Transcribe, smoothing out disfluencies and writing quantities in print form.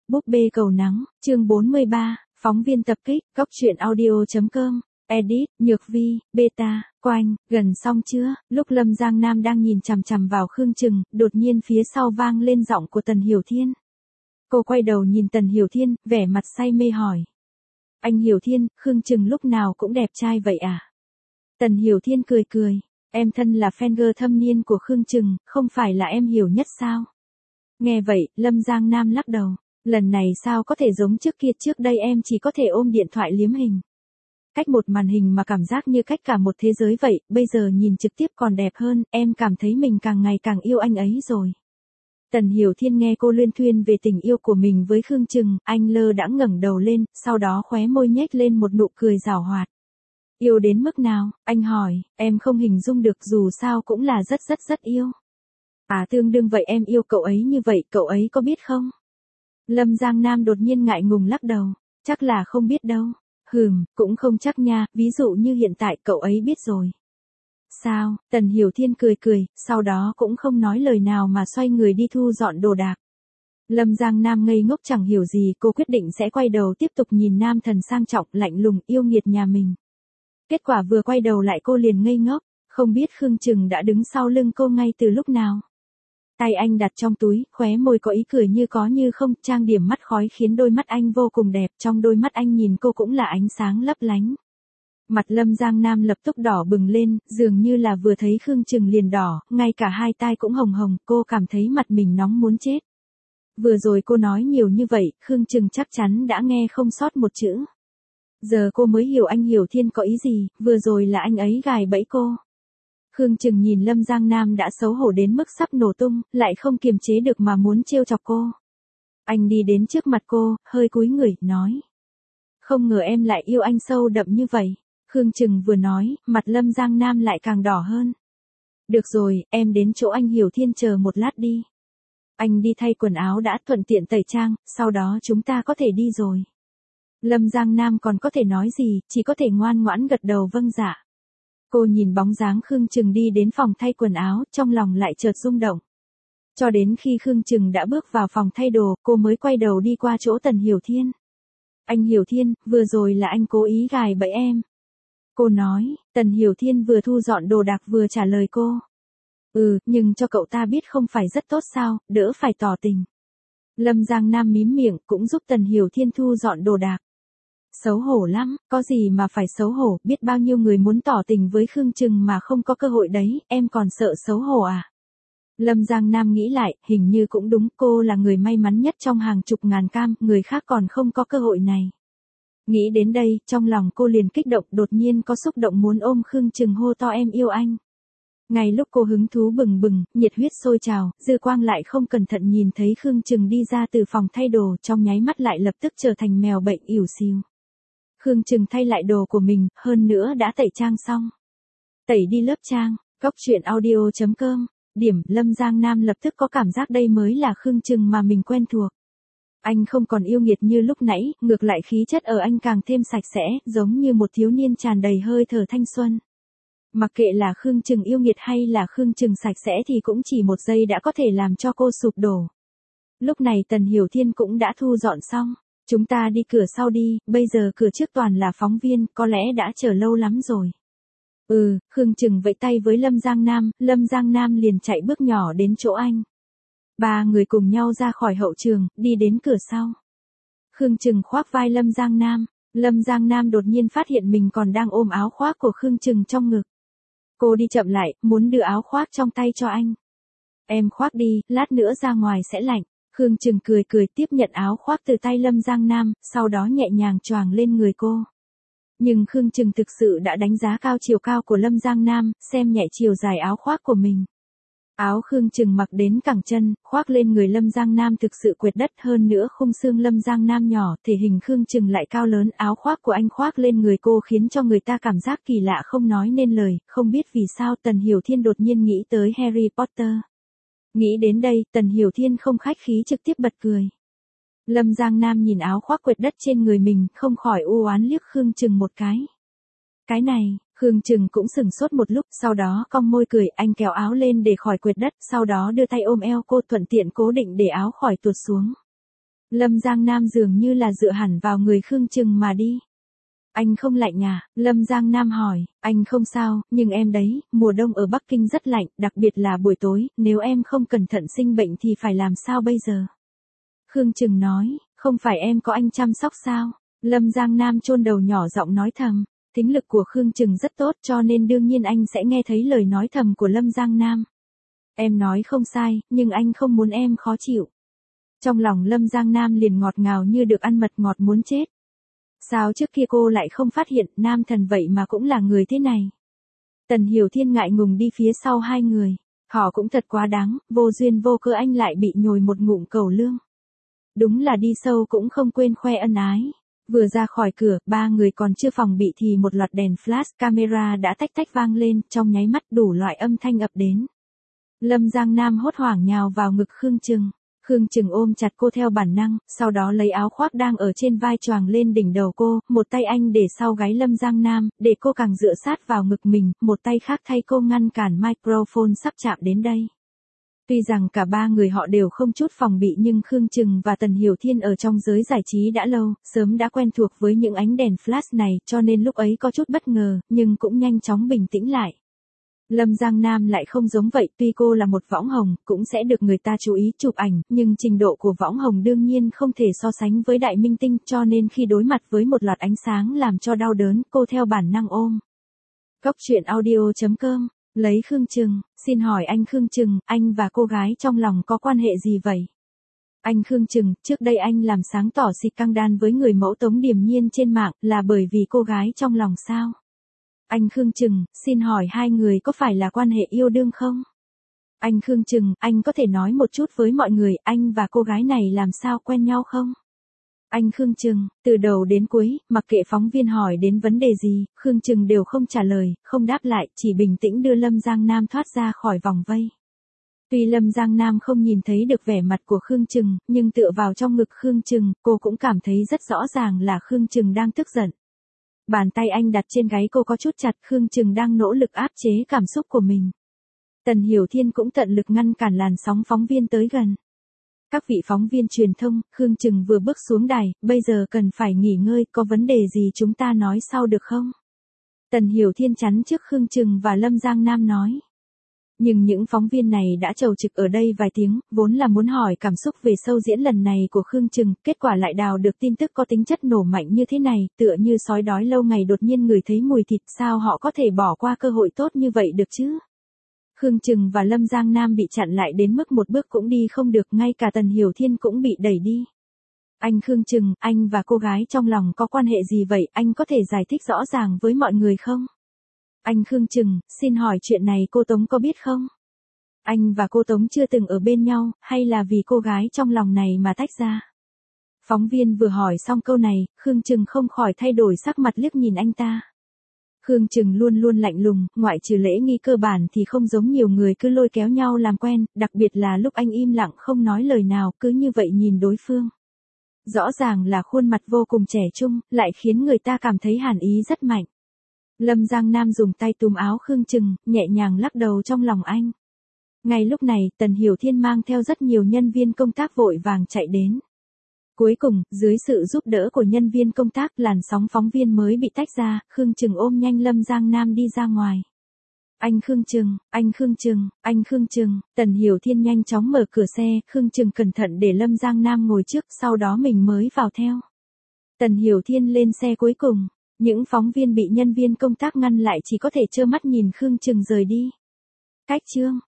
Búp bê cầu nắng, chương 43, phóng viên tập kích, Cóc truyện audio.com, edit, Nhược Vi, beta, Quanh, gần xong chưa? Lúc Lâm Giang Nam đang nhìn chằm chằm vào Khương Trừng, đột nhiên phía sau vang lên giọng của Tần Hiểu Thiên. Cô quay đầu nhìn Tần Hiểu Thiên, vẻ mặt say mê hỏi. Anh Hiểu Thiên, Khương Trừng lúc nào cũng đẹp trai vậy à? Tần Hiểu Thiên cười cười, em thân là fan girl thâm niên của Khương Trừng, không phải là em hiểu nhất sao? Nghe vậy, Lâm Giang Nam lắc đầu. Lần này sao có thể giống trước kia, trước đây em chỉ có thể ôm điện thoại liếm hình. Cách một màn hình mà cảm giác như cách cả một thế giới vậy, bây giờ nhìn trực tiếp còn đẹp hơn, em cảm thấy mình càng ngày càng yêu anh ấy rồi. Tần Hiểu Thiên nghe cô luyên thuyên về tình yêu của mình với Khương Trừng, anh lơ đãng ngẩng đầu lên, sau đó khóe môi nhếch lên một nụ cười giảo hoạt. Yêu đến mức nào, anh hỏi, em không hình dung được, dù sao cũng là rất yêu. À, tương đương vậy, em yêu cậu ấy như vậy, cậu ấy có biết không? Lâm Giang Nam đột nhiên ngại ngùng lắc đầu, chắc là không biết đâu. Cũng không chắc nha, ví dụ như hiện tại cậu ấy biết rồi. Sao? Tần Hiểu Thiên cười, sau đó cũng không nói lời nào mà xoay người đi thu dọn đồ đạc. Lâm Giang Nam ngây ngốc chẳng hiểu gì, cô quyết định sẽ quay đầu tiếp tục nhìn nam thần sang trọng, lạnh lùng, yêu nghiệt nhà mình. Kết quả vừa quay đầu lại cô liền ngây ngốc, không biết Khương Trừng đã đứng sau lưng cô ngay từ lúc nào. Tay anh đặt trong túi, khóe môi có ý cười như có như không, trang điểm mắt khói khiến đôi mắt anh vô cùng đẹp, trong đôi mắt anh nhìn cô cũng là ánh sáng lấp lánh. Mặt Lâm Giang Nam lập tức đỏ bừng lên, dường như là vừa thấy Khương Trừng liền đỏ, ngay cả hai tai cũng hồng hồng, cô cảm thấy mặt mình nóng muốn chết. Vừa rồi cô nói nhiều như vậy, Khương Trừng chắc chắn đã nghe không sót một chữ. Giờ cô mới hiểu anh Hiểu Thiên có ý gì, vừa rồi là anh ấy gài bẫy cô. Khương Trừng nhìn Lâm Giang Nam đã xấu hổ đến mức sắp nổ tung, lại không kiềm chế được mà muốn trêu chọc cô. Anh đi đến trước mặt cô, hơi cúi người, nói. Không ngờ em lại yêu anh sâu đậm như vậy. Khương Trừng vừa nói, mặt Lâm Giang Nam lại càng đỏ hơn. Được rồi, em đến chỗ anh Hiểu Thiên chờ một lát đi. Anh đi thay quần áo đã, thuận tiện tẩy trang, sau đó chúng ta có thể đi rồi. Lâm Giang Nam còn có thể nói gì, chỉ có thể ngoan ngoãn gật đầu vâng dạ. Cô nhìn bóng dáng Khương Trừng đi đến phòng thay quần áo, trong lòng lại chợt rung động. Cho đến khi Khương Trừng đã bước vào phòng thay đồ, cô mới quay đầu đi qua chỗ Tần Hiểu Thiên. Anh Hiểu Thiên, vừa rồi là anh cố ý gài bẫy em. Cô nói, Tần Hiểu Thiên vừa thu dọn đồ đạc vừa trả lời cô. Nhưng cho cậu ta biết không phải rất tốt sao, đỡ phải tỏ tình. Lâm Giang Nam mím miệng, cũng giúp Tần Hiểu Thiên thu dọn đồ đạc. Xấu hổ lắm, có gì mà phải xấu hổ, biết bao nhiêu người muốn tỏ tình với Khương Trừng mà không có cơ hội đấy, em còn sợ xấu hổ à? Lâm Giang Nam nghĩ lại, hình như cũng đúng, cô là người may mắn nhất trong hàng chục ngàn cam, người khác còn không có cơ hội này. Nghĩ đến đây, trong lòng cô liền kích động, đột nhiên có xúc động muốn ôm Khương Trừng hô to em yêu anh. Ngay lúc cô hứng thú bừng bừng, nhiệt huyết sôi trào, dư quang lại không cẩn thận nhìn thấy Khương Trừng đi ra từ phòng thay đồ, trong nháy mắt lại lập tức trở thành mèo bệnh ỉu xìu. Khương Trừng thay lại đồ của mình, hơn nữa đã tẩy trang xong. Tẩy đi lớp trang, Cóc truyện audio.com, điểm, Lâm Giang Nam lập tức có cảm giác đây mới là Khương Trừng mà mình quen thuộc. Anh không còn yêu nghiệt như lúc nãy, ngược lại khí chất ở anh càng thêm sạch sẽ, giống như một thiếu niên tràn đầy hơi thở thanh xuân. Mặc kệ là Khương Trừng yêu nghiệt hay là Khương Trừng sạch sẽ thì cũng chỉ một giây đã có thể làm cho cô sụp đổ. Lúc này Tần Hiểu Thiên cũng đã thu dọn xong. Chúng ta đi cửa sau đi, bây giờ cửa trước toàn là phóng viên, có lẽ đã chờ lâu lắm rồi. Khương Trừng vẫy tay với Lâm Giang Nam liền chạy bước nhỏ đến chỗ anh. Ba người cùng nhau ra khỏi hậu trường, đi đến cửa sau. Khương Trừng khoác vai Lâm Giang Nam đột nhiên phát hiện mình còn đang ôm áo khoác của Khương Trừng trong ngực. Cô đi chậm lại, muốn đưa áo khoác trong tay cho anh. Em khoác đi, lát nữa ra ngoài sẽ lạnh. Khương Trừng cười tiếp nhận áo khoác từ tay Lâm Giang Nam, sau đó nhẹ nhàng choàng lên người cô. Nhưng Khương Trừng thực sự đã đánh giá cao chiều cao của Lâm Giang Nam, xem nhẹ chiều dài áo khoác của mình. Áo Khương Trừng mặc đến cẳng chân, khoác lên người Lâm Giang Nam thực sự quệt đất, hơn nữa khung xương Lâm Giang Nam nhỏ, thể hình Khương Trừng lại cao lớn, áo khoác của anh khoác lên người cô khiến cho người ta cảm giác kỳ lạ không nói nên lời, không biết vì sao Tần Hiểu Thiên đột nhiên nghĩ tới Harry Potter. Nghĩ đến đây, Tần Hiểu Thiên không khách khí trực tiếp bật cười. Lâm Giang Nam nhìn áo khoác quệt đất trên người mình, không khỏi u oán liếc Khương Trừng một cái. Cái này, Khương Trừng cũng sửng sốt một lúc, sau đó cong môi cười, anh kéo áo lên để khỏi quệt đất, sau đó đưa tay ôm eo cô, thuận tiện cố định để áo khỏi tuột xuống. Lâm Giang Nam dường như là dựa hẳn vào người Khương Trừng mà đi. Anh không lạnh à? Lâm Giang Nam hỏi, anh không sao, nhưng em đấy, mùa đông ở Bắc Kinh rất lạnh, đặc biệt là buổi tối, nếu em không cẩn thận sinh bệnh thì phải làm sao bây giờ? Khương Trừng nói, không phải em có anh chăm sóc sao? Lâm Giang Nam chôn đầu nhỏ giọng nói thầm, tính lực của Khương Trừng rất tốt cho nên đương nhiên anh sẽ nghe thấy lời nói thầm của Lâm Giang Nam. Em nói không sai, nhưng anh không muốn em khó chịu. Trong lòng Lâm Giang Nam liền ngọt ngào như được ăn mật ngọt muốn chết. Sao trước kia cô lại không phát hiện nam thần vậy mà cũng là người thế này? Tần Hiểu Thiên ngại ngùng đi phía sau hai người. Họ cũng thật quá đáng, vô duyên vô cớ anh lại bị nhồi một ngụm cẩu lương. Đúng là đi sâu cũng không quên khoe ân ái. Vừa ra khỏi cửa, ba người còn chưa phòng bị thì một loạt đèn flash camera đã tách tách vang lên, trong nháy mắt đủ loại âm thanh ập đến. Lâm Giang Nam hốt hoảng nhào vào ngực Khương Trừng. Khương Trừng ôm chặt cô theo bản năng, sau đó lấy áo khoác đang ở trên vai choàng lên đỉnh đầu cô, một tay anh để sau gáy Lâm Giang Nam, để cô càng dựa sát vào ngực mình, một tay khác thay cô ngăn cản microphone sắp chạm đến đây. Tuy rằng cả ba người họ đều không chút phòng bị nhưng Khương Trừng và Tần Hiểu Thiên ở trong giới giải trí đã lâu, sớm đã quen thuộc với những ánh đèn flash này cho nên lúc ấy có chút bất ngờ, nhưng cũng nhanh chóng bình tĩnh lại. Lâm Giang Nam lại không giống vậy, tuy cô là một võng hồng, cũng sẽ được người ta chú ý chụp ảnh, nhưng trình độ của võng hồng đương nhiên không thể so sánh với đại minh tinh, cho nên khi đối mặt với một loạt ánh sáng làm cho đau đớn, cô theo bản năng ôm. Cóc truyện audio.com, lấy Khương Trừng, xin hỏi anh Khương Trừng, anh và cô gái trong lòng có quan hệ gì vậy? Anh Khương Trừng, trước đây anh làm sáng tỏ scandal với người mẫu Tống Điềm Nhiên trên mạng, là bởi vì cô gái trong lòng sao? Anh Khương Trừng, xin hỏi hai người có phải là quan hệ yêu đương không? Anh Khương Trừng, anh có thể nói một chút với mọi người, anh và cô gái này làm sao quen nhau không? Anh Khương Trừng, từ đầu đến cuối, mặc kệ phóng viên hỏi đến vấn đề gì, Khương Trừng đều không trả lời, không đáp lại, chỉ bình tĩnh đưa Lâm Giang Nam thoát ra khỏi vòng vây. Tuy Lâm Giang Nam không nhìn thấy được vẻ mặt của Khương Trừng, nhưng tựa vào trong ngực Khương Trừng, cô cũng cảm thấy rất rõ ràng là Khương Trừng đang tức giận. Bàn tay anh đặt trên gáy cô có chút chặt, Khương Trừng đang nỗ lực áp chế cảm xúc của mình. Tần Hiểu Thiên cũng tận lực ngăn cản làn sóng phóng viên tới gần. Các vị phóng viên truyền thông, Khương Trừng vừa bước xuống đài, bây giờ cần phải nghỉ ngơi, có vấn đề gì chúng ta nói sau được không? Tần Hiểu Thiên chắn trước Khương Trừng và Lâm Giang Nam nói. Nhưng những phóng viên này đã chầu trực ở đây vài tiếng, vốn là muốn hỏi cảm xúc về show diễn lần này của Khương Trừng, kết quả lại đào được tin tức có tính chất nổ mạnh như thế này, tựa như sói đói lâu ngày đột nhiên ngửi thấy mùi thịt, sao họ có thể bỏ qua cơ hội tốt như vậy được chứ? Khương Trừng và Lâm Giang Nam bị chặn lại đến mức một bước cũng đi không được, ngay cả Tần Hiểu Thiên cũng bị đẩy đi. Anh Khương Trừng, anh và cô gái trong lòng có quan hệ gì vậy, anh có thể giải thích rõ ràng với mọi người không? Anh Khương Trừng, xin hỏi chuyện này cô Tống có biết không? Anh và cô Tống chưa từng ở bên nhau, hay là vì cô gái trong lòng này mà tách ra? Phóng viên vừa hỏi xong câu này, Khương Trừng không khỏi thay đổi sắc mặt liếc nhìn anh ta. Khương Trừng luôn luôn lạnh lùng, ngoại trừ lễ nghi cơ bản thì không giống nhiều người cứ lôi kéo nhau làm quen, đặc biệt là lúc anh im lặng không nói lời nào, cứ như vậy nhìn đối phương. Rõ ràng là khuôn mặt vô cùng trẻ trung, lại khiến người ta cảm thấy hàn ý rất mạnh. Lâm Giang Nam dùng tay túm áo Khương Trừng, nhẹ nhàng lắc đầu trong lòng anh. Ngay lúc này, Tần Hiểu Thiên mang theo rất nhiều nhân viên công tác vội vàng chạy đến. Cuối cùng, dưới sự giúp đỡ của nhân viên công tác, làn sóng phóng viên mới bị tách ra, Khương Trừng ôm nhanh Lâm Giang Nam đi ra ngoài. Anh Khương Trừng, anh Khương Trừng, anh Khương Trừng, Tần Hiểu Thiên nhanh chóng mở cửa xe, Khương Trừng cẩn thận để Lâm Giang Nam ngồi trước, sau đó mình mới vào theo. Tần Hiểu Thiên lên xe cuối cùng, những phóng viên bị nhân viên công tác ngăn lại chỉ có thể trơ mắt nhìn Khương Trừng rời đi. Cách chương